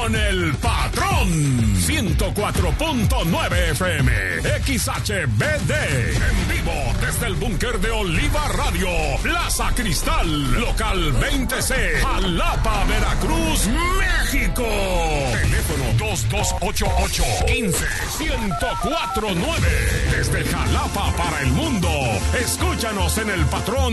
con el patrón. 104.9 FM, XHBD. En vivo desde el búnker de Oliva Radio, Plaza Cristal, local 20C, Jalapa, Veracruz, México. Teléfono 2288-15-1049. Desde Jalapa para el mundo. Escúchanos en el patrón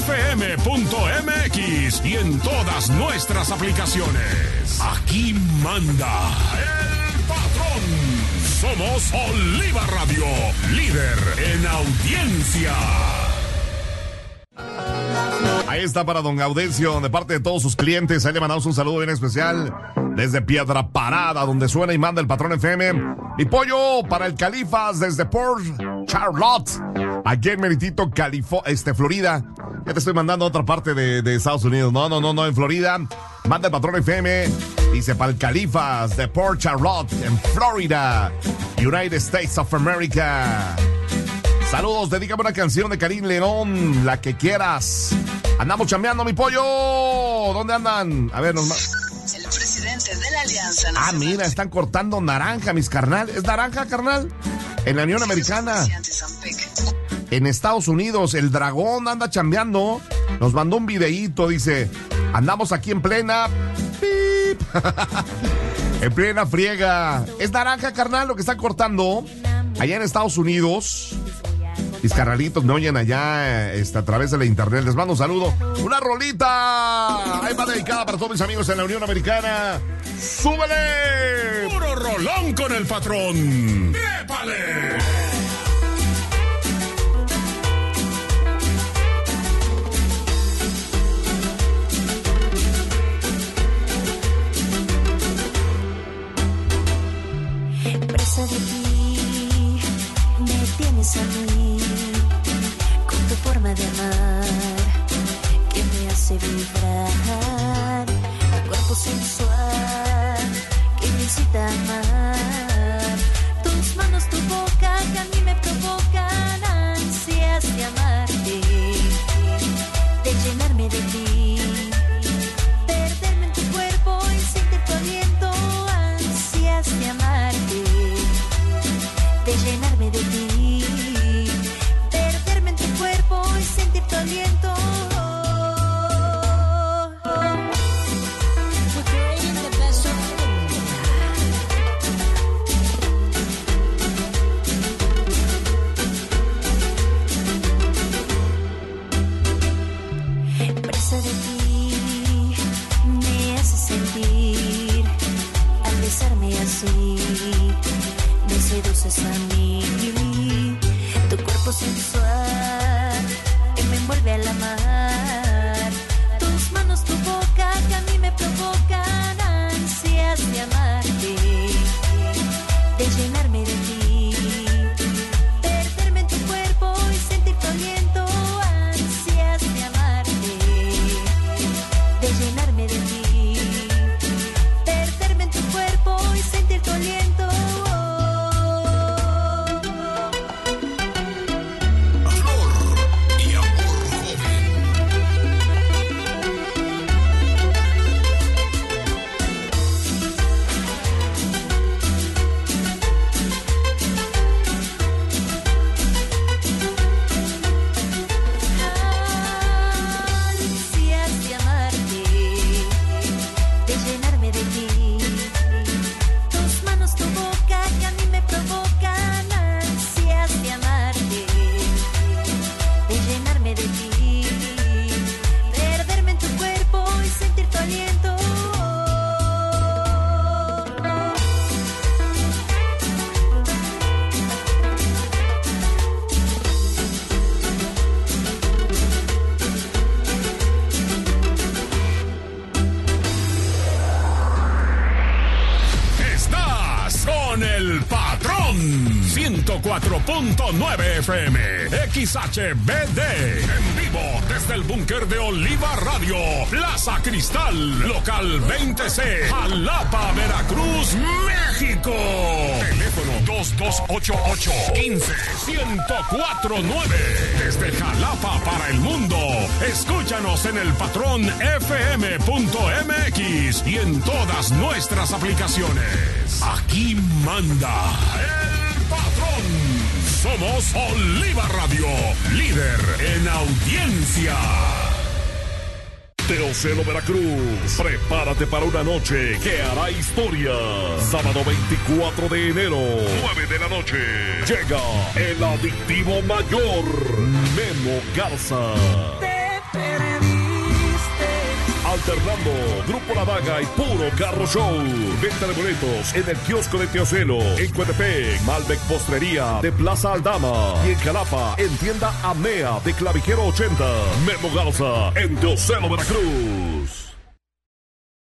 FM.mx y en todas nuestras aplicaciones. Aquí manda el patrón. Somos Oliva Radio, líder en audiencia. Ahí está para don Gaudencio, de parte de todos sus clientes. Ahí le mandamos un saludo bien especial desde Piedra Parada, donde suena y manda el patrón FM. Mi pollo para el Califas desde Port Charlotte, aquí en Meritito, Florida. Ya te estoy mandando a otra parte de Estados Unidos. No, en Florida. Manda el patrón FM. Dice para el Califas de Port Charlotte, en Florida, United States of America. Saludos, dedícame una canción de Karim León, la que quieras. Andamos chambeando, mi pollo. ¿Dónde andan? A ver, el presidente de la Alianza Nacional. Mira, están cortando naranja, mis carnal. ¿Es naranja, carnal? En la Unión Americana. En Estados Unidos, el dragón anda chambeando. Nos mandó un videíto, dice, andamos aquí en plena... ¡Pip! En plena friega. ¿Es naranja, carnal, lo que están cortando? Allá en Estados Unidos... Mis carnalitos me oyen allá a través de la internet. Les mando un saludo. ¡Una rolita! Ahí va dedicada para todos mis amigos en la Unión Americana. ¡Súbele! ¡Puro rolón con el patrón! ¡Trépale! Presa de ti, me tienes a mí, con tu forma de amar, que me hace vibrar, tu cuerpo sensual, que me incita a amar, tus manos, tu boca, 104.9 FM, XHBD, en vivo desde el búnker de Oliva Radio, Plaza Cristal, local 20C, Jalapa, Veracruz, México. Teléfono 2288-15-1049. Desde Jalapa para el mundo, escúchanos en el patrón FM.mx y en todas nuestras aplicaciones. Aquí manda el patrón. Somos Oliva Radio, líder en audiencia. Teocelo Veracruz, prepárate para una noche que hará historia. Sábado 24 de enero, 9 de la noche, llega el adictivo mayor, Memo Garza. Te perdiste. Alternando Grupo La Daga y Puro Carro Show. Venta de boletos en el kiosco de Teocelo, en Coatepec, Malbec Postrería de Plaza Aldama y en Jalapa, en tienda Amea de Clavijero 80. Memo Garza en Teocelo, Veracruz.